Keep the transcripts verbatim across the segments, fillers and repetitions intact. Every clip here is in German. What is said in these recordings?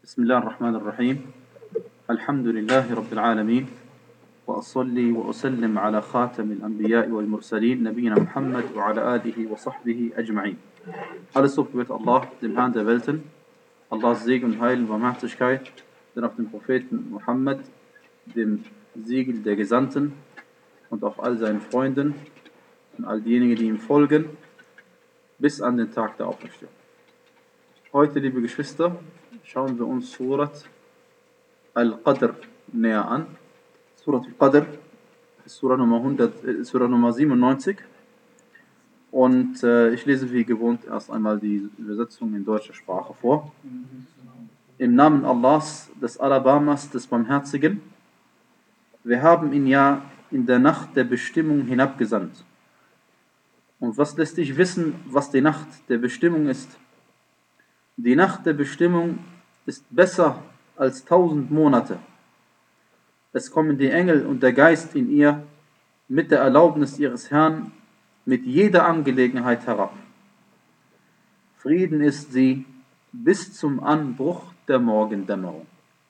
بسم الله الرحمن الرحيم الحمد لله رب العالمين وأصلي وأسلم على خاتم الأنبياء والمرسلين نبينا محمد وعلى آله وصحبه أجمعين. Alles Lob gebührt Allah, dem Herrn der Welten. Allahs Segen und Heil und Barmherzigkeit sind auf den Propheten Muhammad, dem Siegel der Gesandten, und auf all seinen Freunden und all diejenigen, die ihm folgen, bis an den Tag der Auferstehung. Heute, liebe Geschwister, schauen wir uns Surat Al-Qadr näher an. Surat Al-Qadr ist Surah Nummer, hundert, Surah Nummer siebenundneunzig. Und äh, ich lese wie gewohnt erst einmal die Übersetzung in deutscher Sprache vor. Im Namen Allahs, des Alabamas, des Barmherzigen. Wir haben ihn ja in der Nacht der Bestimmung hinabgesandt. Und was lässt dich wissen, was die Nacht der Bestimmung ist? Die Nacht der Bestimmung ist besser als tausend Monate. Es kommen die Engel und der Geist in ihr mit der Erlaubnis ihres Herrn mit jeder Angelegenheit herab. Frieden ist sie bis zum Anbruch der Morgendämmerung.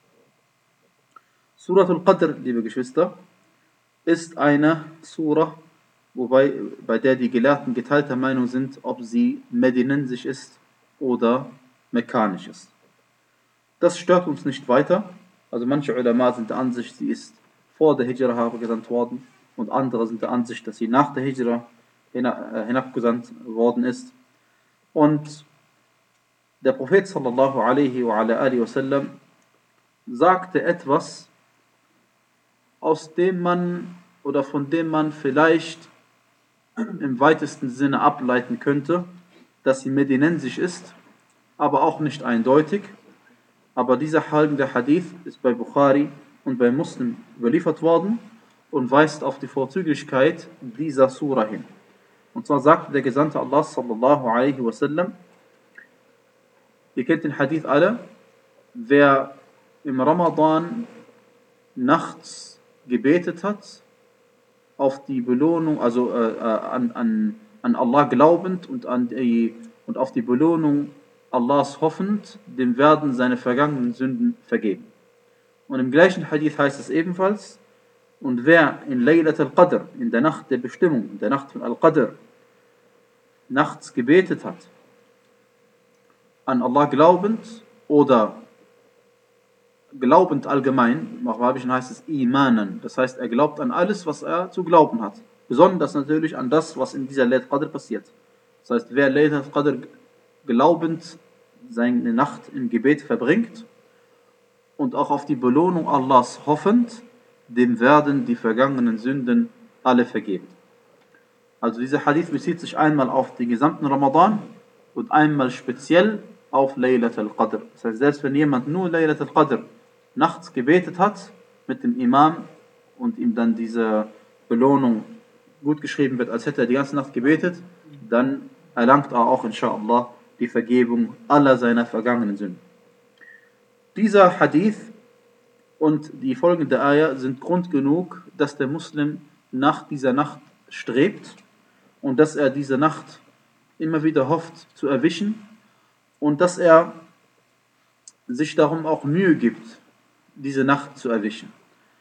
Surat Al-Qadr, liebe Geschwister, ist eine Surah, wobei, bei der die Gelehrten geteilter Meinung sind, ob sie medinensisch ist oder mekanisch ist. Das stört uns nicht weiter. Also manche Ulama sind der Ansicht, sie ist vor der Hijra herabgesandt worden, und andere sind der Ansicht, dass sie nach der Hijra hinabgesandt worden ist. Und der Prophet sallallahu alaihi wa ala alihi wasallam sagte etwas, aus dem man oder von dem man vielleicht im weitesten Sinne ableiten könnte, dass sie medinensisch ist, aber auch nicht eindeutig. Aber dieser folgende Hadith ist bei Bukhari und bei Muslim überliefert worden und weist auf die Vorzüglichkeit dieser Surah hin. Und zwar sagte der Gesandte Allah sallallahu alaihi wasallam, ihr kennt den Hadith alle, wer im Ramadan nachts gebetet hat, auf die Belohnung, also äh, an, an, an Allah glaubend und, an die, und auf die Belohnung Allahs hoffend, dem werden seine vergangenen Sünden vergeben. Und im gleichen Hadith heißt es ebenfalls, und wer in Laylat al-Qadr, in der Nacht der Bestimmung, in der Nacht von Al-Qadr, nachts gebetet hat, an Allah glaubend oder glaubend allgemein, im Arabischen heißt es Imanan, das heißt, er glaubt an alles, was er zu glauben hat. Besonders natürlich an das, was in dieser Laylat al-Qadr passiert. Das heißt, wer Laylat al-Qadr glaubend seine Nacht im Gebet verbringt und auch auf die Belohnung Allahs hoffend, dem werden die vergangenen Sünden alle vergeben. Also dieser Hadith bezieht sich einmal auf den gesamten Ramadan und einmal speziell auf Laylat al-Qadr. Das heißt, selbst wenn jemand nur Laylat al-Qadr nachts gebetet hat mit dem Imam und ihm dann diese Belohnung gut geschrieben wird, als hätte er die ganze Nacht gebetet, dann erlangt er auch inshallah die Vergebung aller seiner vergangenen Sünden. Dieser Hadith und die folgende Ayah sind Grund genug, dass der Muslim nach dieser Nacht strebt und dass er diese Nacht immer wieder hofft zu erwischen und dass er sich darum auch Mühe gibt, diese Nacht zu erwischen.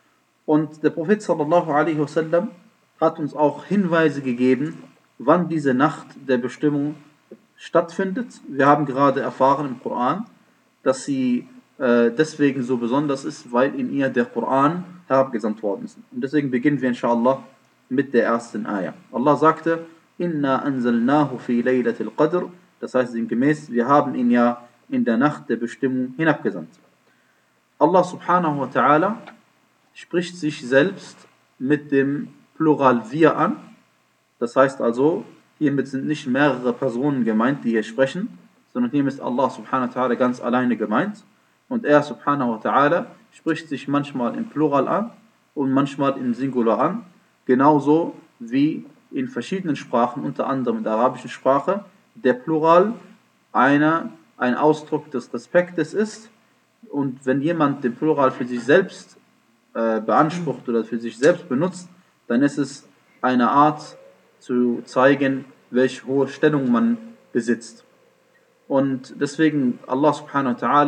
Und der Prophet sallallahu alaihi wasallam hat uns auch Hinweise gegeben, wann diese Nacht der Bestimmung stattfindet. Wir haben gerade erfahren im Koran, dass sie äh, deswegen so besonders ist, weil in ihr der Koran herabgesandt worden ist. Und deswegen beginnen wir inshallah mit der ersten Ayah. Allah sagte, Inna anzalnahu fi laylatil qadr, das heißt sinngemäß, wir haben ihn ja in der Nacht der Bestimmung hinabgesandt. Allah subhanahu wa ta'ala spricht sich selbst mit dem Plural wir an. Das heißt also, hiermit sind nicht mehrere Personen gemeint, die hier sprechen, sondern hiermit ist Allah subhanahu wa ta'ala ganz alleine gemeint. Und er subhanahu wa ta'ala spricht sich manchmal im Plural an und manchmal im Singular an, genauso wie in verschiedenen Sprachen, unter anderem in der arabischen Sprache, der Plural einer, ein Ausdruck des Respektes ist. Und wenn jemand den Plural für sich selbst äh, beansprucht oder für sich selbst benutzt, dann ist es eine Art zu zeigen, welche hohe Stellung man besitzt. Und deswegen Allah subhanahu wa ta'ala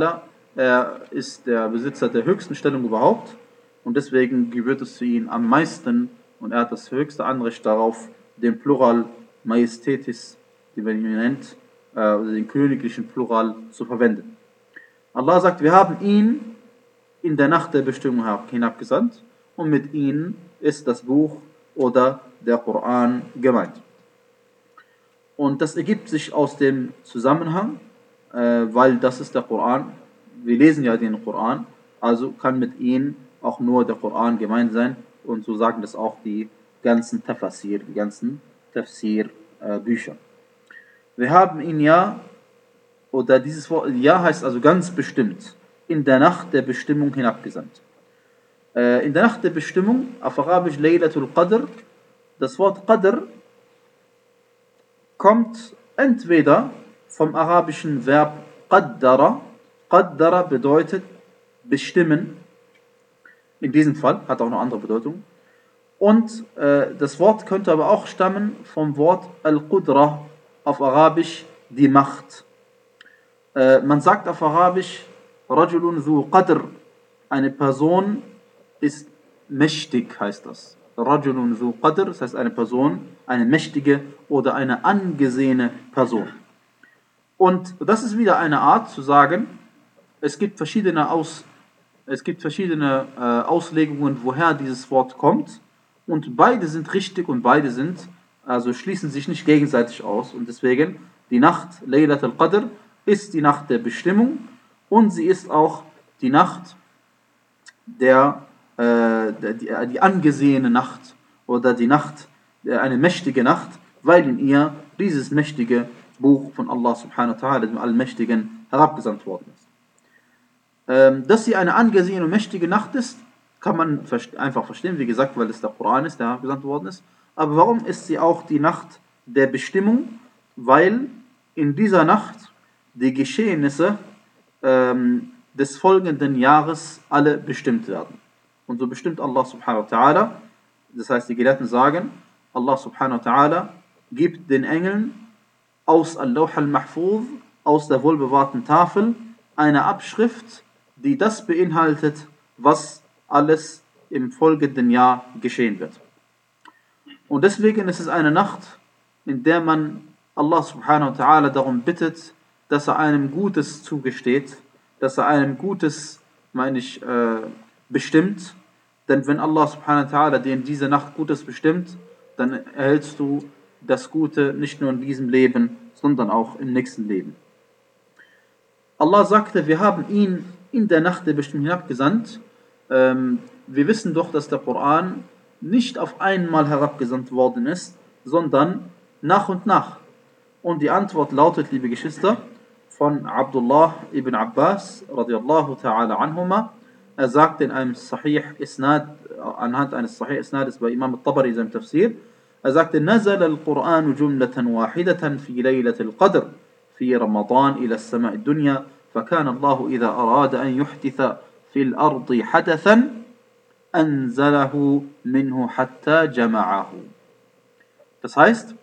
er ist der Besitzer der höchsten Stellung überhaupt und deswegen gebührt es für ihn am meisten und er hat das höchste Anrecht darauf, den Plural Majestätis, die man ihn nennt, also den königlichen Plural zu verwenden. Allah sagt, wir haben ihn in der Nacht der Bestimmung hinabgesandt und mit ihnen ist das Buch oder der Koran gemeint. Und das ergibt sich aus dem Zusammenhang, äh, weil das ist der Koran. Wir lesen ja den Koran, also kann mit ihnen auch nur der Koran gemeint sein und so sagen das auch die ganzen Tafsir, die ganzen Tafsir-Bücher. Wir haben ihn ja, oder dieses Wort, ja heißt also ganz bestimmt, in der Nacht der Bestimmung hinabgesandt. Äh, in der Nacht der Bestimmung, auf Arabisch Laylatul Qadr, das Wort Qadr kommt entweder vom arabischen Verb Qaddara. Qaddara bedeutet bestimmen. In diesem Fall hat auch noch andere Bedeutung. Und äh, das Wort könnte aber auch stammen vom Wort Al-Qudra, auf Arabisch die Macht. Äh, man sagt auf Arabisch Rajulun zu Qadr, eine Person ist mächtig, heißt das. Rajulun zu Qadr, das heißt eine Person, eine mächtige oder eine angesehene Person. Und das ist wieder eine Art zu sagen, es gibt verschiedene, Aus, es gibt verschiedene äh, Auslegungen, woher dieses Wort kommt. Und beide sind richtig und beide sind, also schließen sich nicht gegenseitig aus. Und deswegen, die Nacht, Laylat al-Qadr, ist die Nacht der Bestimmung und sie ist auch die Nacht der, äh, der die, die angesehene Nacht oder die Nacht, eine mächtige Nacht, weil in ihr dieses mächtige Buch von Allah subhanahu wa ta'ala, dem Allmächtigen, herabgesandt worden ist. Ähm, dass sie eine angesehene und mächtige Nacht ist, kann man einfach verstehen, wie gesagt, weil es der Koran ist, der herabgesandt worden ist. Aber warum ist sie auch die Nacht der Bestimmung? Weil in dieser Nacht die Geschehnisse ähm, des folgenden Jahres alle bestimmt werden. Und so bestimmt Allah subhanahu wa ta'ala, das heißt die Gelehrten sagen, Allah subhanahu wa ta'ala gibt den Engeln aus Al-Lawh al-Mahfuz, aus der wohlbewahrten Tafel, eine Abschrift, die das beinhaltet, was alles im folgenden Jahr geschehen wird. Und deswegen ist es eine Nacht, in der man Allah subhanahu wa ta'ala darum bittet, dass er einem Gutes zugesteht, dass er einem Gutes, meine ich, äh, bestimmt. Denn wenn Allah subhanahu wa ta'ala dir in dieser Nacht Gutes bestimmt, dann erhältst du das Gute nicht nur in diesem Leben, sondern auch im nächsten Leben. Allah sagte, wir haben ihn in der Nacht der Bestimmung herabgesandt. Ähm, wir wissen doch, dass der Koran nicht auf einmal herabgesandt worden ist, sondern nach und nach. Und die Antwort lautet, liebe Geschwister, von Abdullah ibn Abbas radiallahu ta'ala anhuma. Er sagt in einem Sahih Isnad, anhand eines Sahih Isnades bei Imam al-Tabari in seinem Tafsir, er sagte, نزل القرآن جملة واحدة في ليلة القدر في رمضان إلى السماء الدنيا فكان الله إذا أراد أن يحدث في الأرض حدثا أنزله منه حتى جمعه. Das heißt,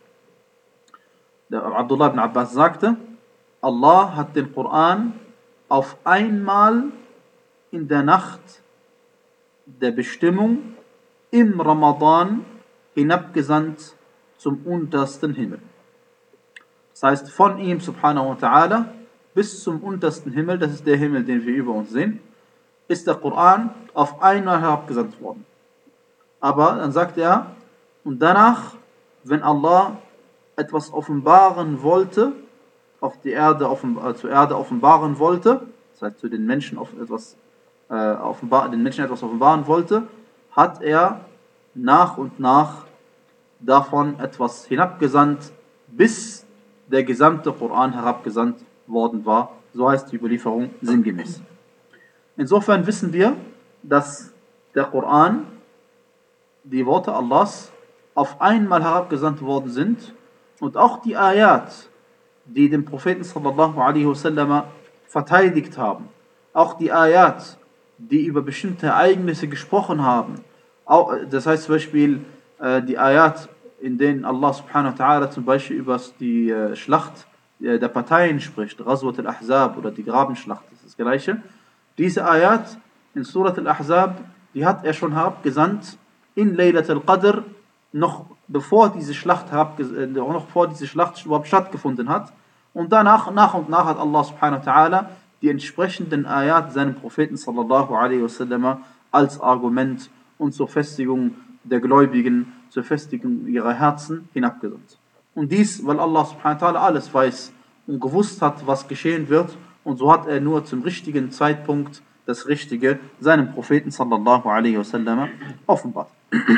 der Abdullah ibn Abbas sagte, Allah hat den Koran auf einmal in der Nacht der Bestimmung im Ramadan hinabgesandt zum untersten Himmel. Das heißt, von ihm subhanahu wa ta'ala bis zum untersten Himmel, das ist der Himmel, den wir über uns sehen, ist der Koran auf einmal herabgesandt worden. Aber dann sagt er, und danach, wenn Allah etwas offenbaren wollte, auf die Erde offen, äh, zur Erde offenbaren wollte, das heißt zu den Menschen etwas, äh, offenbar, den Menschen etwas offenbaren wollte, hat er nach und nach davon etwas hinabgesandt, bis der gesamte Koran herabgesandt worden war. So heißt die Überlieferung sinngemäß. Insofern wissen wir, dass der Koran, die Worte Allahs, auf einmal herabgesandt worden sind und auch die Ayat, die den Propheten sallallahu alaihi wasallam verteidigt haben, auch die Ayat, die über bestimmte Ereignisse gesprochen haben, auch, das heißt zum Beispiel äh, die Ayat, in denen Allah subhanahu wa ta'ala zum Beispiel über die äh, Schlacht äh, der Parteien spricht, Ghazwat al-Ahzab oder die Grabenschlacht, das ist das Gleiche. Diese Ayat in Surat al-Ahzab, die hat er schon herabgesandt in Laylat al-Qadr, noch bevor diese Schlacht herabges- äh, noch bevor diese Schlacht überhaupt stattgefunden hat. Und danach, nach und nach hat Allah subhanahu wa ta'ala die entsprechenden Ayat seinem Propheten sallallahu alaihi wasallam als Argument und zur Festigung der Gläubigen, zur Festigung ihrer Herzen hinabgesandt. Und dies, weil Allah subhanahu wa ta'ala alles weiß und gewusst hat, was geschehen wird, und so hat er nur zum richtigen Zeitpunkt das Richtige seinem Propheten sallallahu alaihi wasallam offenbart.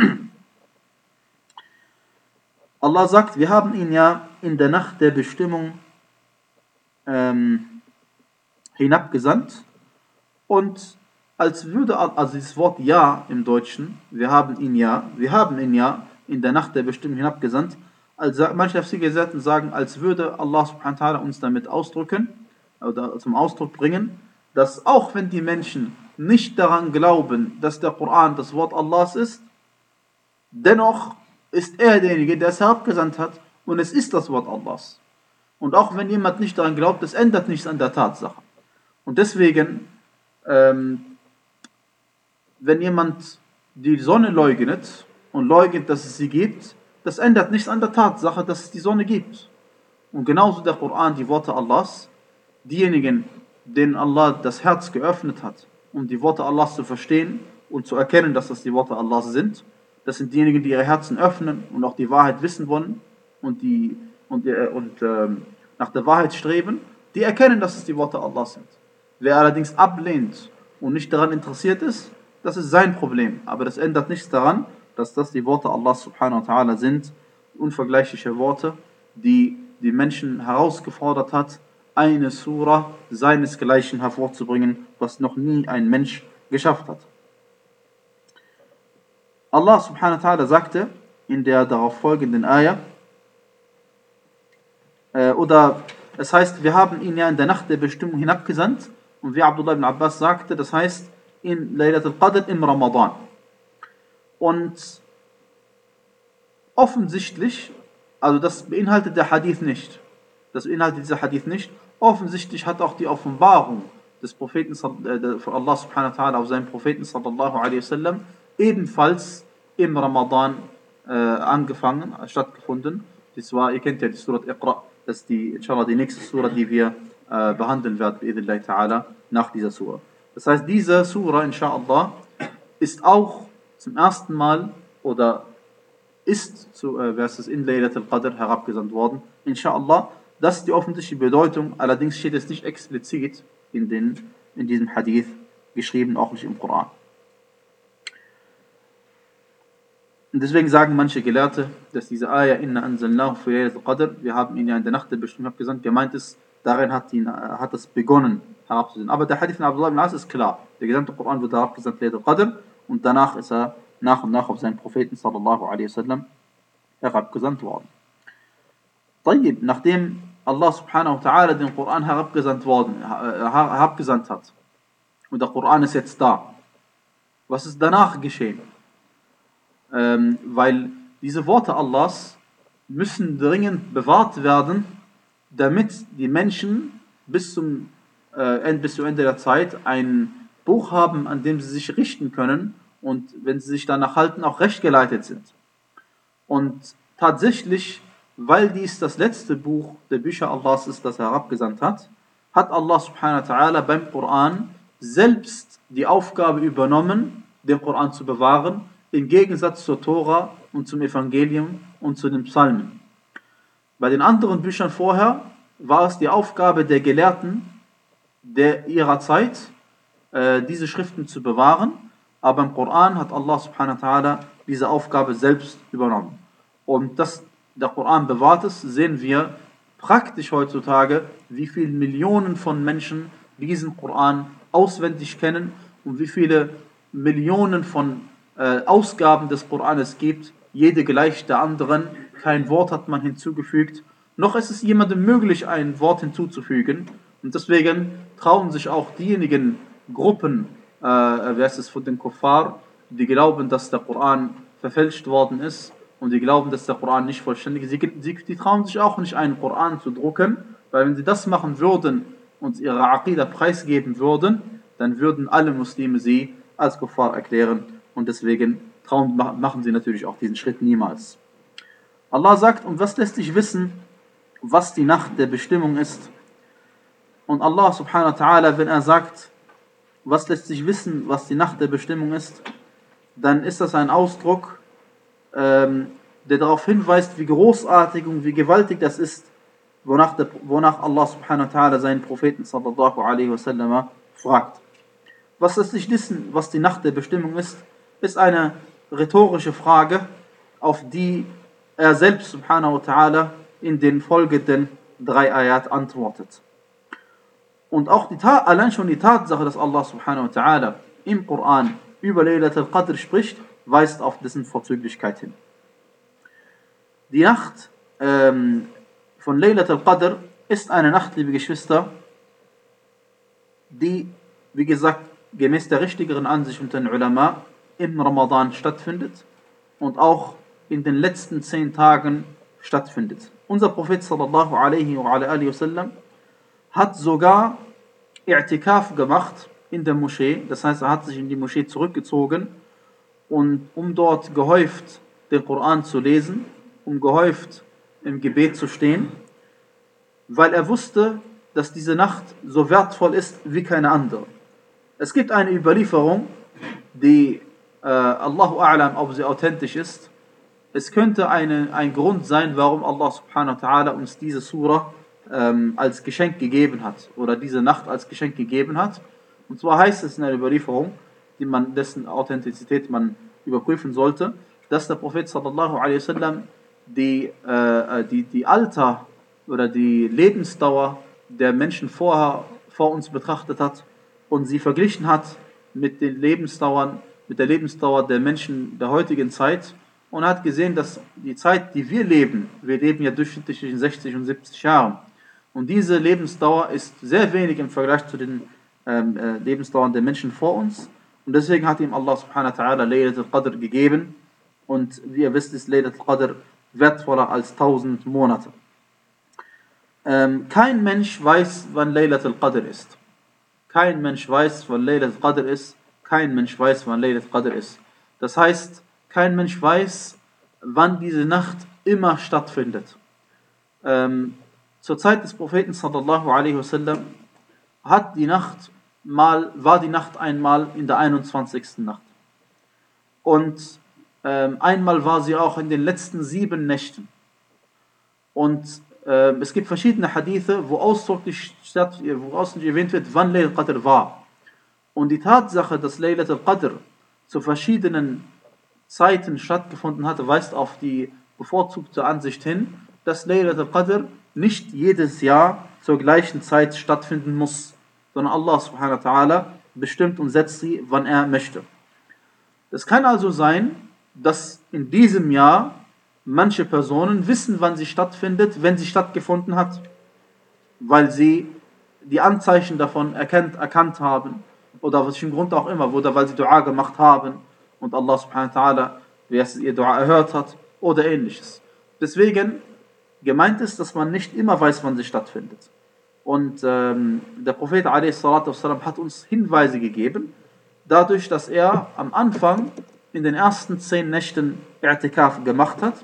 Allah sagt, wir haben ihn ja in der Nacht der Bestimmung ähm, hinabgesandt, und als würde, also dieses Wort ja im Deutschen, wir haben ihn ja, wir haben ihn ja in der Nacht der Bestimmung hinabgesandt, also manche Tafsir-Gelehrten sagen, als würde Allah subhanahu wa ta'ala uns damit ausdrücken, oder zum Ausdruck bringen, dass auch wenn die Menschen nicht daran glauben, dass der Koran das Wort Allahs ist, dennoch ist er derjenige, der es herabgesandt hat, und es ist das Wort Allahs. Und auch wenn jemand nicht daran glaubt, das ändert nichts an der Tatsache. Und deswegen, ähm, wenn jemand die Sonne leugnet und leugnet, dass es sie gibt, das ändert nichts an der Tatsache, dass es die Sonne gibt. Und genauso der Koran, die Worte Allahs, diejenigen, denen Allah das Herz geöffnet hat, um die Worte Allahs zu verstehen und zu erkennen, dass das die Worte Allahs sind, das sind diejenigen, die ihre Herzen öffnen und auch die Wahrheit wissen wollen und, die, und, äh, und äh, nach der Wahrheit streben, die erkennen, dass es die Worte Allahs sind. Wer allerdings ablehnt und nicht daran interessiert ist, das ist sein Problem. Aber das ändert nichts daran, dass das die Worte Allahs subhanahu wa ta'ala sind, unvergleichliche Worte, die die Menschen herausgefordert hat, eine Sura seinesgleichen hervorzubringen, was noch nie ein Mensch geschafft hat. Allah subhanahu wa ta'ala sagte in der darauf folgenden Ayah, äh, oder es heißt, wir haben ihn ja in der Nacht der Bestimmung hinabgesandt, und wie Abdullah ibn Abbas sagte, das heißt in Laylat al-Qadr im Ramadan. Und offensichtlich, also das beinhaltet der Hadith nicht, das beinhaltet dieser Hadith nicht, offensichtlich hat auch die Offenbarung des Propheten von Allah subhanahu wa ta'ala auf seinen Propheten sallallahu alaihi wasallam ebenfalls im Ramadan äh, angefangen, stattgefunden. Das war, ihr kennt ja die Surat Iqra, das ist die, inshallah, die nächste Sura, die wir äh, behandeln werden, bi'idhnillahi ta'ala, nach dieser Sura. Das heißt, diese Sura, inshallah, ist auch zum ersten Mal oder ist zu, äh, es in Laylat al-Qadr herabgesandt worden, inshallah. Das ist die offensichtliche Bedeutung, allerdings steht es nicht explizit in, den, in diesem Hadith geschrieben, auch nicht im Koran. Und deswegen sagen manche Gelehrte, dass diese Ayah inna anzalnahu fi Laylat al-Qadr, wir haben ihn ja in der Nacht der Bestimmung herabgesandt, gemeint ist, darin hat, ihn, hat es begonnen herabzusandt. Aber der Hadith von Abdullah ibn Abbas ist klar, der gesamte Koran wird herabgesandt Laylat al-Qadr, und danach ist er nach und nach auf seinen Propheten sallallahu alaihi wasallam herabgesandt worden. طيب, nachdem Allah subhanahu wa ta'ala den Koran herabgesandt worden, herabgesandt hat, und der Koran ist jetzt da, was ist danach geschehen? Ähm, weil diese Worte Allahs müssen dringend bewahrt werden, damit die Menschen bis zum, äh, bis zum Ende der Zeit ein Buch haben, an dem sie sich richten können, und wenn sie sich danach halten, auch rechtgeleitet sind. Und tatsächlich, weil dies das letzte Buch der Bücher Allahs ist, das er herabgesandt hat, hat Allah subhanahu wa ta'ala beim Koran selbst die Aufgabe übernommen, den Koran zu bewahren, im Gegensatz zur Tora und zum Evangelium und zu den Psalmen. Bei den anderen Büchern vorher war es die Aufgabe der Gelehrten der ihrer Zeit, äh, diese Schriften zu bewahren, aber im Koran hat Allah subhanahu wa ta'ala diese Aufgabe selbst übernommen. Und dass der Koran bewahrt ist, sehen wir praktisch heutzutage, wie viele Millionen von Menschen diesen Koran auswendig kennen und wie viele Millionen von äh, Ausgaben des Koran es gibt, jede gleich der anderen, kein Wort hat man hinzugefügt, noch ist es jemandem möglich, ein Wort hinzuzufügen, und deswegen trauen sich auch diejenigen Gruppen, äh, wer ist es von den Kuffar, die glauben, dass der Koran verfälscht worden ist und die glauben, dass der Koran nicht vollständig ist, sie, die trauen sich auch nicht, einen Koran zu drucken, weil wenn sie das machen würden und ihre Aqidah preisgeben würden, dann würden alle Muslime sie als Kuffar erklären und deswegen trauen, machen sie natürlich auch diesen Schritt niemals. Allah sagt, und was lässt sich wissen, was die Nacht der Bestimmung ist? Und Allah subhanahu wa ta'ala, wenn er sagt, was lässt sich wissen, was die Nacht der Bestimmung ist, dann ist das ein Ausdruck, ähm, der darauf hinweist, wie großartig und wie gewaltig das ist, wonach, der, wonach Allah subhanahu wa ta'ala seinen Propheten sallallahu alaihi wasallam fragt. Was lässt sich wissen, was die Nacht der Bestimmung ist, ist eine rhetorische Frage, auf die er selbst subhanahu wa ta'ala in den folgenden drei Ayat antwortet. Und auch die Ta- allein schon die Tatsache, dass Allah subhanahu wa ta'ala im Koran über Laylat al-Qadr spricht, weist auf dessen Vorzüglichkeit hin. Die Nacht ähm, von Laylat al-Qadr ist eine Nacht, liebe Geschwister, die, wie gesagt, gemäß der richtigeren Ansicht unter den Ulama im Ramadan stattfindet und auch in den letzten zehn Tagen stattfindet. Unser Prophet sallallahu alaihi wa alihi wasallam hat sogar I'tikaf gemacht in der Moschee, das heißt, er hat sich in die Moschee zurückgezogen und um dort gehäuft den Koran zu lesen, um gehäuft im Gebet zu stehen, weil er wusste, dass diese Nacht so wertvoll ist wie keine andere. Es gibt eine Überlieferung, die äh, Allahu A'lam, ob sie authentisch ist. Es könnte eine, ein Grund sein, warum Allah subhanahu wa ta'ala uns diese Surah ähm, als Geschenk gegeben hat oder diese Nacht als Geschenk gegeben hat. Und zwar heißt es in einer Überlieferung, die man, dessen Authentizität man überprüfen sollte, dass der Prophet sallallahu alaihi wasallam die, äh, die, die Alter oder die Lebensdauer der Menschen vorher, vor uns betrachtet hat und sie verglichen hat mit den Lebensdauern, mit der Lebensdauer der Menschen der heutigen Zeit und hat gesehen, dass die Zeit, die wir leben, wir leben ja durchschnittlich zwischen sechzig und siebzig Jahren und diese Lebensdauer ist sehr wenig im Vergleich zu den ähm, äh, Lebensdauern der Menschen vor uns und deswegen hat ihm Allah subhanahu wa ta'ala Laylat al-Qadr gegeben und wie ihr wisst, ist Laylat al-Qadr wertvoller als tausend Monate. Ähm, kein Mensch weiß, wann Laylat al-Qadr ist. Kein Mensch weiß, wann Laylat al-Qadr ist. Kein Mensch weiß, wann Laylat al-Qadr ist. Das heißt, kein Mensch weiß, wann diese Nacht immer stattfindet. Ähm, zur Zeit des Propheten sallallahu alaihi wasallam hat die Nacht mal, war die Nacht einmal in der einundzwanzigsten Nacht. Und ähm, einmal war sie auch in den letzten sieben Nächten. Und äh, es gibt verschiedene Hadithe, wo ausdrücklich, statt, wo ausdrücklich erwähnt wird, wann Laylat al-Qadr war. Und die Tatsache, dass Laylat al-Qadr zu verschiedenen Zeiten stattgefunden hatte, weist auf die bevorzugte Ansicht hin, dass Laylat al-Qadr nicht jedes Jahr zur gleichen Zeit stattfinden muss, sondern Allah subhanahu wa ta'ala bestimmt und setzt sie, wann er möchte. Es kann also sein, dass in diesem Jahr manche Personen wissen, wann sie stattfindet, wenn sie stattgefunden hat, weil sie die Anzeichen davon erkannt, erkannt haben oder aus welchem Grund auch immer, oder weil sie Dua gemacht haben und Allah subhanahu wa ta'ala, wie es ihr Dua erhört hat oder ähnliches. Deswegen gemeint ist, dass man nicht immer weiß, wann sie stattfindet. Und ähm, der Prophet a s. hat uns Hinweise gegeben, dadurch, dass er am Anfang in den ersten zehn Nächten I'tikaf gemacht hat.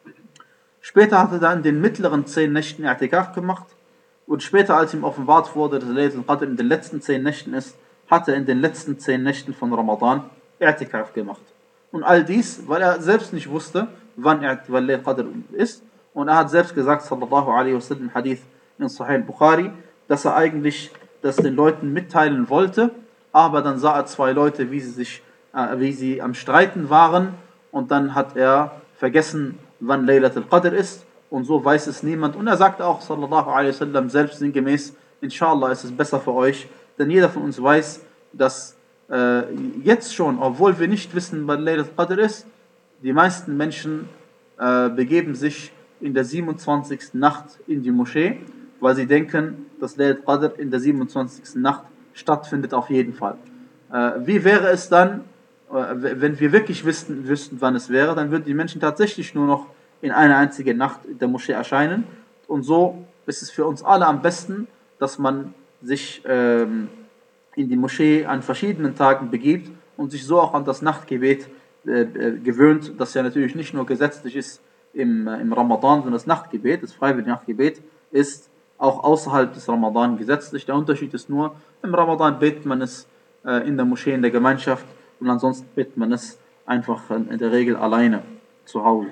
Später hat er dann in den mittleren zehn Nächten I'tikaf gemacht. Und später, als ihm offenbart wurde, dass Laylat al-Qadr in den letzten zehn Nächten ist, hat er in den letzten zehn Nächten von Ramadan I'tikaf gemacht. Und all dies, weil er selbst nicht wusste, wann Laylat al-Qadr ist. Und er hat selbst gesagt, sallallahu alaihi wasallam, Hadith in Sahih Bukhari, dass er eigentlich das den Leuten mitteilen wollte, aber dann sah er zwei Leute, wie sie sich äh, wie sie am Streiten waren und dann hat er vergessen, wann Laylat al-Qadr ist und so weiß es niemand. Und er sagte auch, sallallahu alaihi wasallam, selbst sinngemäß, inshallah ist es besser für euch, denn jeder von uns weiß, dass äh, jetzt schon, obwohl wir nicht wissen, wann Laylat al-Qadr ist, die meisten Menschen äh, begeben sich in der siebenundzwanzigsten Nacht in die Moschee, weil sie denken, dass Laylat al-Qadr in der siebenundzwanzigsten Nacht stattfindet auf jeden Fall. Äh, wie wäre es dann, wenn wir wirklich wüssten, wüssten, wann es wäre, dann würden die Menschen tatsächlich nur noch in einer einzigen Nacht in der Moschee erscheinen. Und so ist es für uns alle am besten, dass man sich ähm, in die Moschee an verschiedenen Tagen begibt und sich so auch an das Nachtgebet äh, gewöhnt, das ja natürlich nicht nur gesetzlich ist im, äh, im Ramadan, sondern das Nachtgebet, das freiwillige Nachtgebet, ist auch außerhalb des Ramadan gesetzlich. Der Unterschied ist nur, im Ramadan betet man es äh, in der Moschee, in der Gemeinschaft, und ansonsten betet man es einfach in der Regel alleine zu Hause.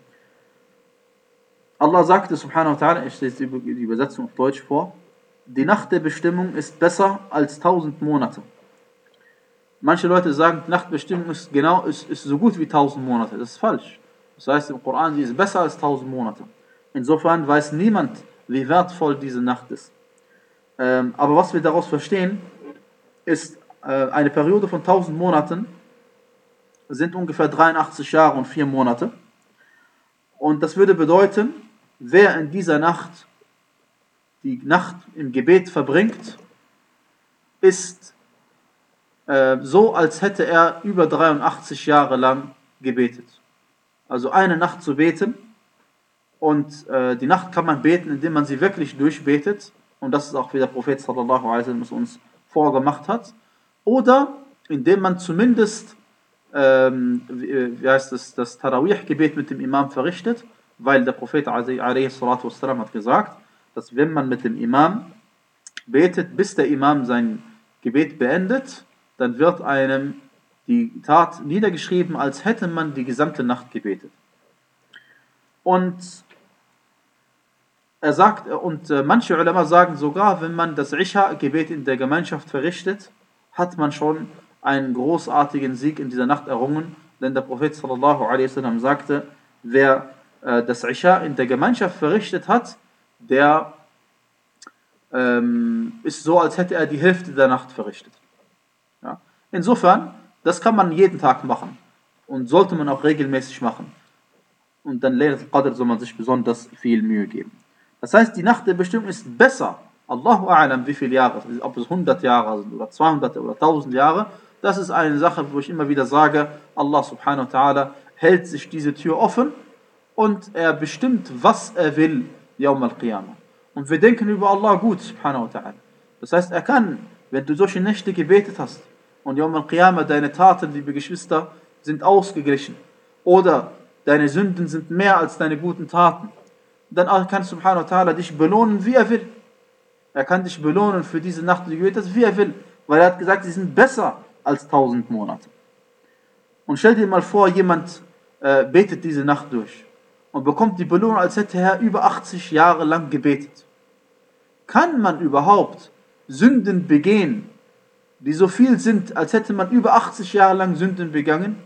Allah sagte subhanahu wa ta'ala, ich lese die Übersetzung auf Deutsch vor, die Nacht der Bestimmung ist besser als tausend Monate. Manche Leute sagen, die Nachtbestimmung ist genau, ist, ist so gut wie tausend Monate. Das ist falsch. Das heißt im Koran, sie ist besser als tausend Monate. Insofern weiß niemand, wie wertvoll diese Nacht ist. Ähm, aber was wir daraus verstehen, ist, äh, eine Periode von tausend Monaten sind ungefähr dreiundachtzig Jahre und vier Monate. Und das würde bedeuten, wer in dieser Nacht die Nacht im Gebet verbringt, ist äh, so, als hätte er über dreiundachtzig Jahre lang gebetet. Also eine Nacht zu beten, und äh, die Nacht kann man beten, indem man sie wirklich durchbetet, und das ist auch, wie der Prophet sallallahu alaihi wasallam es uns vorgemacht hat, oder indem man zumindest ähm, wie, wie heißt es, das Tarawih-Gebet mit dem Imam verrichtet, weil der Prophet alaihi salatu wassalam hat gesagt, dass wenn man mit dem Imam betet, bis der Imam sein Gebet beendet, dann wird einem die Tat niedergeschrieben, als hätte man die gesamte Nacht gebetet. Und er sagt, und äh, manche Ulama sagen sogar, wenn man das Isha-Gebet in der Gemeinschaft verrichtet, hat man schon einen großartigen Sieg in dieser Nacht errungen, denn der Prophet sallallahu alaihi wasallam sagte, wer äh, das Isha in der Gemeinschaft verrichtet hat, der ähm, ist so, als hätte er die Hälfte der Nacht verrichtet. Ja. Insofern, das kann man jeden Tag machen und sollte man auch regelmäßig machen. Und dann Laylat al-Qadr soll man sich besonders viel Mühe geben. Das heißt, die Nacht der Bestimmung ist besser. Allahu a'lam, wie viele Jahre, ob es hundert Jahre sind oder zweihundert oder tausend Jahre, das ist eine Sache, wo ich immer wieder sage, Allah subhanahu wa ta'ala hält sich diese Tür offen und er bestimmt, was er will, Yawm al-Qiyamah. Und wir denken über Allah gut, subhanahu wa ta'ala. Das heißt, er kann, wenn du solche Nächte gebetet hast und Yawm al-Qiyamah, deine Taten, liebe Geschwister, sind ausgeglichen oder deine Sünden sind mehr als deine guten Taten, dann kann subhanahu wa ta'ala dich belohnen, wie er will. Er kann dich belohnen für diese Nacht, die du gebetet hast, wie er will. Weil er hat gesagt, sie sind besser als tausend Monate. Und stell dir mal vor, jemand äh, betet diese Nacht durch und bekommt die Belohnung, als hätte er über achtzig Jahre lang gebetet. Kann man überhaupt Sünden begehen, die so viel sind, als hätte man über achtzig Jahre lang Sünden begangen?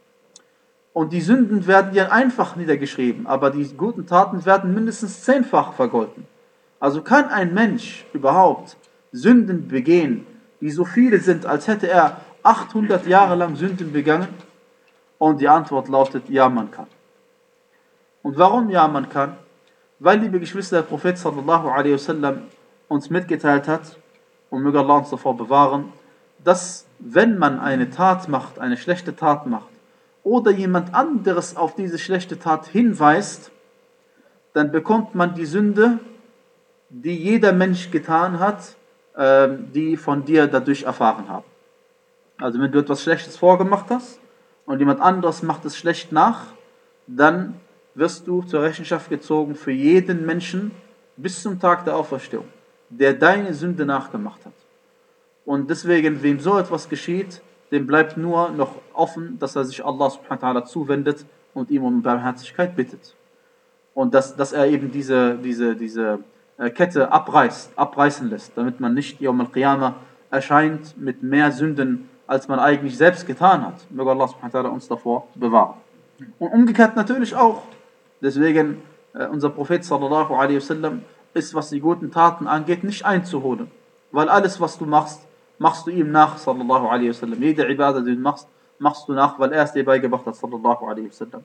Und die Sünden werden ja einfach niedergeschrieben, aber die guten Taten werden mindestens zehnfach vergolten. Also kann ein Mensch überhaupt Sünden begehen, die so viele sind, als hätte er achthundert Jahre lang Sünden begangen? Und die Antwort lautet, ja, man kann. Und warum ja, man kann? Weil, liebe Geschwister, der Prophet sallallahu alaihi wasallam uns mitgeteilt hat, und möge Allah uns davor bewahren, dass wenn man eine Tat macht, eine schlechte Tat macht, oder jemand anderes auf diese schlechte Tat hinweist, dann bekommt man die Sünde, die jeder Mensch getan hat, die von dir dadurch erfahren haben. Also wenn du etwas Schlechtes vorgemacht hast und jemand anderes macht es schlecht nach, dann wirst du zur Rechenschaft gezogen für jeden Menschen bis zum Tag der Auferstehung, der deine Sünde nachgemacht hat. Und deswegen, wem so etwas geschieht, dem bleibt nur noch offen, dass er sich Allah subhanahu wa ta'ala zuwendet und ihm um Barmherzigkeit bittet. Und dass, dass er eben diese, diese, diese Kette abreißt, abreißen lässt, damit man nicht Yawm al-Qiyamah erscheint mit mehr Sünden, als man eigentlich selbst getan hat. Möge Allah subhanahu wa ta'ala uns davor bewahren. Und umgekehrt natürlich auch. Deswegen, äh, unser Prophet sallallahu alaihi wasallam ist, was die guten Taten angeht, nicht einzuholen. Weil alles, was du machst, machst du ihm nach, sallallahu alaihi wasallam. Jede Ibadah, die du machst, machst du nach, weil er es dir beigebracht hat, sallallahu alaihi wasallam.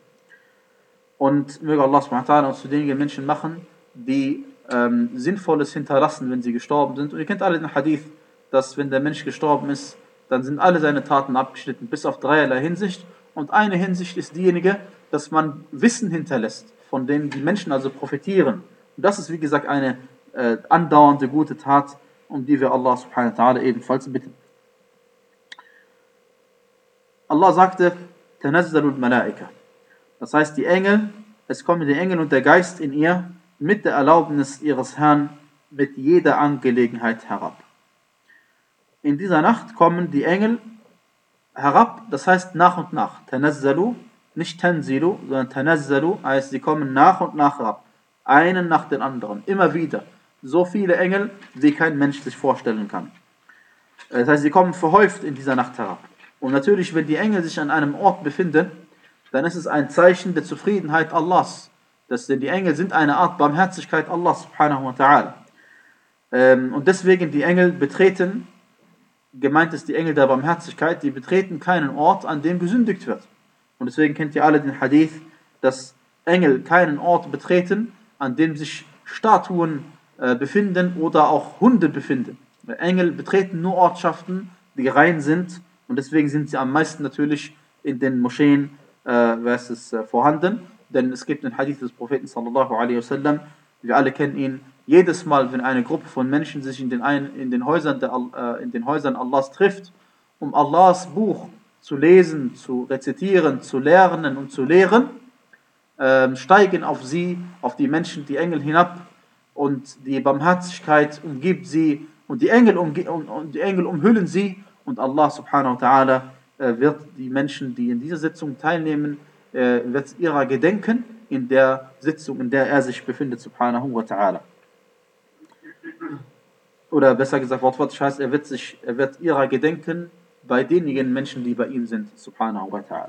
Und möge Allah subhanahu wa ta'ala uns zu den Menschen machen, die ähm, Sinnvolles hinterlassen, wenn sie gestorben sind. Und ihr kennt alle den Hadith, dass wenn der Mensch gestorben ist, dann sind alle seine Taten abgeschnitten, bis auf dreierlei Hinsicht. Und eine Hinsicht ist diejenige, dass man Wissen hinterlässt, von denen die Menschen also profitieren. Und das ist, wie gesagt, eine äh, andauernde gute Tat, um die wir Allah subhanahu wa ta'ala ebenfalls bitten. Allah sagte, Tanazzalul Malaika. Das heißt, die Engel, es kommen die Engel und der Geist in ihr mit der Erlaubnis ihres Herrn mit jeder Angelegenheit herab. In dieser Nacht kommen die Engel herab, das heißt nach und nach. Tanazzalu, nicht tanzilu, sondern tanazzalu heißt, sie kommen nach und nach herab. Einen nach den anderen, immer wieder. So viele Engel, wie kein Mensch sich vorstellen kann. Das heißt, sie kommen verhäuft in dieser Nacht herab. Und natürlich, wenn die Engel sich an einem Ort befinden, dann ist es ein Zeichen der Zufriedenheit Allahs. Das, denn die Engel sind eine Art Barmherzigkeit Allah subhanahu wa ta'ala. Und deswegen die Engel betreten, gemeint ist die Engel der Barmherzigkeit, die betreten keinen Ort, an dem gesündigt wird. Und deswegen kennt ihr alle den Hadith, dass Engel keinen Ort betreten, an dem sich Statuen äh, befinden oder auch Hunde befinden. Engel betreten nur Ortschaften, die rein sind, und deswegen sind sie am meisten natürlich in den Moscheen äh, es, äh, vorhanden. Denn es gibt den Hadith des Propheten sallallahu alaihi wasallam, wir alle kennen ihn, jedes Mal, wenn eine Gruppe von Menschen sich in den, ein, in den, Häusern, der, äh, in den Häusern Allahs trifft, um Allahs Buch zu lesen, zu rezitieren, zu lernen und zu lehren, äh, steigen auf sie, auf die Menschen, die Engel hinab, und die Barmherzigkeit umgibt sie, und die Engel, umge- und, und die Engel umhüllen sie, und Allah subhanahu wa ta'ala äh, wird die Menschen, die in dieser Sitzung teilnehmen, äh, wird ihrer gedenken, in der Sitzung, in der er sich befindet, subhanahu wa ta'ala. Oder besser gesagt, wortwörtlich heißt, er wird, sich, er wird ihrer gedenken bei denjenigen Menschen, die bei ihm sind, subhanahu wa ta'ala.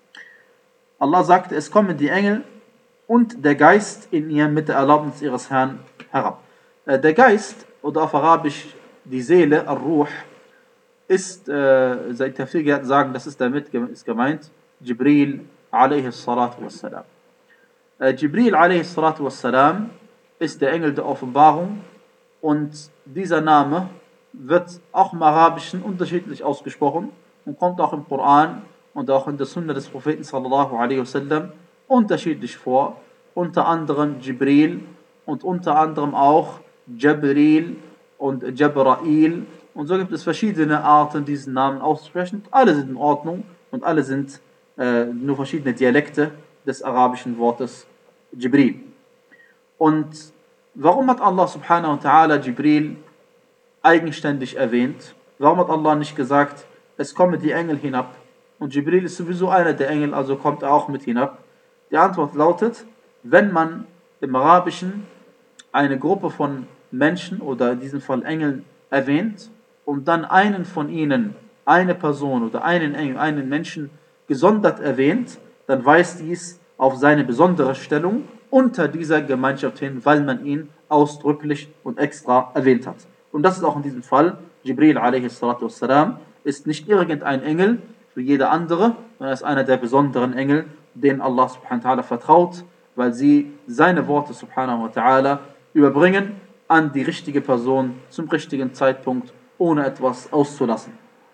Allah sagt, es kommen die Engel und der Geist in ihr mit der Erlaubnis ihres Herrn herab. Äh, der Geist, oder auf Arabisch die Seele, Ar-Ruh, ist, äh, seit Tafsir sagen, das ist damit ist gemeint, Jibril alaihi salatu wassalam. Äh, Jibril alaihi salatu wassalam ist der Engel der Offenbarung, und dieser Name wird auch im Arabischen unterschiedlich ausgesprochen und kommt auch im Koran und auch in der Sunna des Propheten sallallahu alaihi wasallam unterschiedlich vor, unter anderem Jibril und unter anderem auch Jabril und Jabrail, und so gibt es verschiedene Arten, diesen Namen auszusprechen. Alle sind in Ordnung und alle sind äh, nur verschiedene Dialekte des arabischen Wortes Jibril. Und warum hat Allah subhanahu wa ta'ala Jibril eigenständig erwähnt? Warum hat Allah nicht gesagt, es kommen die Engel hinab? Und Jibril ist sowieso einer der Engel, also kommt er auch mit hinab. Die Antwort lautet, wenn man im Arabischen eine Gruppe von Menschen oder in diesem Fall Engeln erwähnt und dann einen von ihnen, eine Person oder einen Engel, einen Menschen gesondert erwähnt, dann weist dies auf seine besondere Stellung unter dieser Gemeinschaft hin, weil man ihn ausdrücklich und extra erwähnt hat. Und das ist auch in diesem Fall, Jibril a.s. ist nicht irgendein Engel wie jeder andere, sondern er ist einer der besonderen Engel, denen Allah subhanahu wa ta'ala vertraut, weil sie seine Worte subhanahu wa ta'ala überbringen an die richtige Person zum richtigen Zeitpunkt, ohne etwas auszulassen.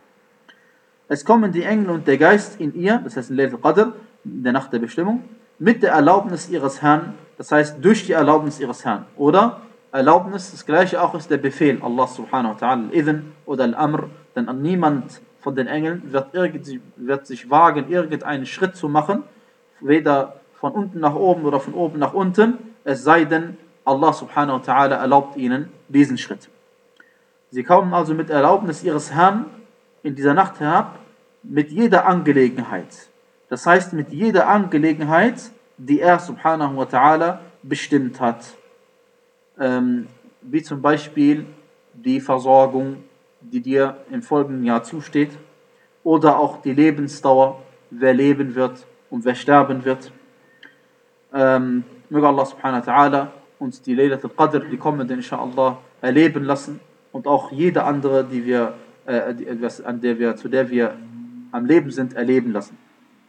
Es kommen die Engel und der Geist in ihr, das heißt in Layl al-Qadr, in der Nacht der Bestimmung, mit der Erlaubnis ihres Herrn, das heißt durch die Erlaubnis ihres Herrn. Oder Erlaubnis, das gleiche auch ist der Befehl, Allah subhanahu wa ta'ala, al-Idhn oder al-Amr, denn an niemand von den Engeln wird, irgend, wird sich wagen, irgendeinen Schritt zu machen, weder von unten nach oben oder von oben nach unten, es sei denn, Allah subhanahu wa ta'ala erlaubt ihnen diesen Schritt. Sie kommen also mit Erlaubnis ihres Herrn in dieser Nacht herab, mit jeder Angelegenheit. Das heißt, mit jeder Angelegenheit, die er subhanahu wa ta'ala bestimmt hat. Ähm, wie zum Beispiel die Versorgung, die dir im folgenden Jahr zusteht, oder auch die Lebensdauer, wer leben wird und wer sterben wird. Ähm, möge Allah subhanahu wa ta'ala uns die Laylat al-Qadr, die kommende inshallah, erleben lassen, und auch jede andere, die wir, äh, die, an der wir, zu der wir am Leben sind, erleben lassen.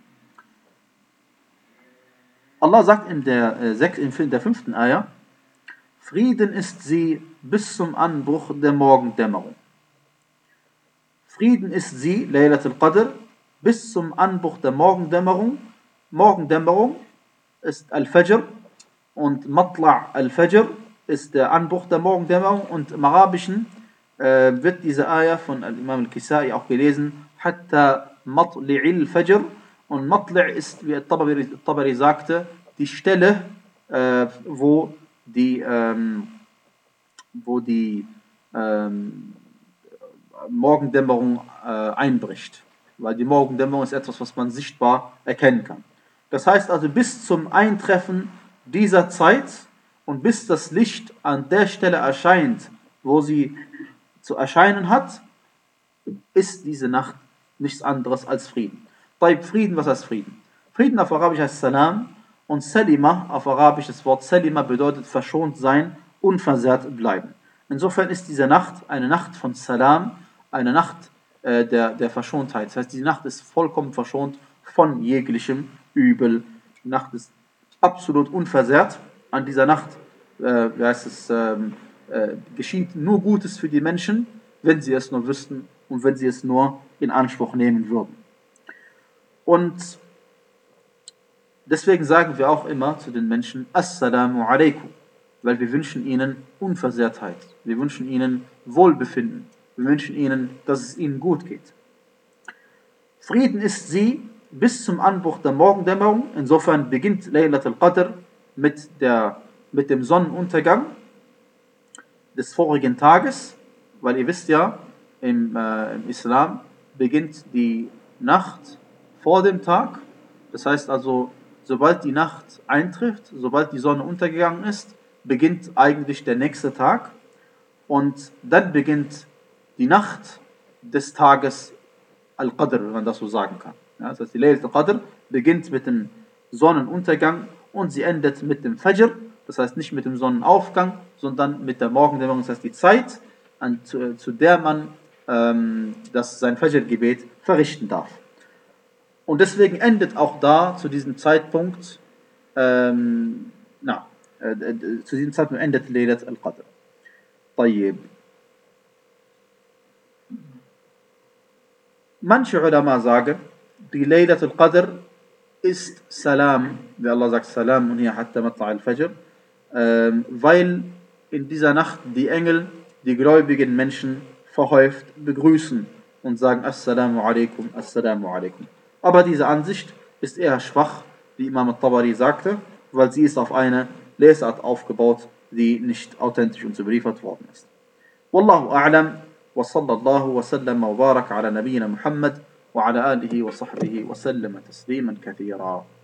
Allah sagt in der, äh, in der fünften Ayah, Frieden ist sie bis zum Anbruch der Morgendämmerung. Frieden ist sie, Laylat al-Qadr, bis zum Anbruch der Morgendämmerung. Morgendämmerung ist Al-Fajr und Matla' al-Fajr ist der Anbruch der Morgendämmerung, und im Arabischen äh, wird diese Ayah von Imam al-Kisai auch gelesen, Hatta matli'il Fajr. Und Matli' ist, wie Tabari, Tabari sagte, die Stelle, äh, wo die, ähm, wo die ähm, Morgendämmerung äh, einbricht. Weil die Morgendämmerung ist etwas, was man sichtbar erkennen kann. Das heißt also, bis zum Eintreffen dieser Zeit und bis das Licht an der Stelle erscheint, wo sie zu erscheinen hat, ist diese Nacht nichts anderes als Frieden. Bei Frieden, was heißt Frieden? Frieden auf Arabisch heißt Salam und Salima auf Arabisch, das Wort Salima bedeutet verschont sein, unversehrt bleiben. Insofern ist diese Nacht eine Nacht von Salam, eine Nacht äh, der, der Verschontheit. Das heißt, die Nacht ist vollkommen verschont von jeglichem Übel. Die Nacht ist absolut unversehrt. An dieser Nacht äh, wie heißt es, ähm, äh, geschieht nur Gutes für die Menschen, wenn sie es nur wüssten und wenn sie es nur in Anspruch nehmen würden. Und deswegen sagen wir auch immer zu den Menschen Assalamu alaikum, weil wir wünschen ihnen Unversehrtheit, wir wünschen ihnen Wohlbefinden, wir wünschen ihnen, dass es ihnen gut geht. Frieden ist sie bis zum Anbruch der Morgendämmerung. Insofern beginnt Laylat al-Qadr mit, der, mit dem Sonnenuntergang des vorigen Tages, weil ihr wisst ja, im, äh, im Islam beginnt die Nacht vor dem Tag. Das heißt also, sobald die Nacht eintrifft, sobald die Sonne untergegangen ist, beginnt eigentlich der nächste Tag. Und dann beginnt die Nacht des Tages Al-Qadr, wenn man das so sagen kann. Ja, das heißt, die Laylat al-Qadr beginnt mit dem Sonnenuntergang und sie endet mit dem Fajr, das heißt nicht mit dem Sonnenaufgang, sondern mit der Morgendämmerung, das heißt die Zeit, an, zu, zu der man ähm, das, sein Fajr-Gebet verrichten darf. Und deswegen endet auch da, zu diesem Zeitpunkt, ähm, na, äh, äh, zu diesem Zeitpunkt endet Laylat al-Qadr. طيب. Manche Ulama sagen, die Laylat al-Qadr ist Salam, wie Allah sagt Salam und hier hatta matla' al-Fajr, ähm, weil in dieser Nacht die Engel die gläubigen Menschen verhäuft begrüßen und sagen Assalamu alaikum, Assalamu alaikum. Aber diese Ansicht ist eher schwach, wie Imam al-Tabari sagte, weil sie ist auf eine Lesart aufgebaut, die nicht authentisch uns überliefert worden ist. Wallahu a'lam. وصلى الله وسلم وبارك على نبينا محمد وعلى آله وصحبه وسلم تسليما كثيرا.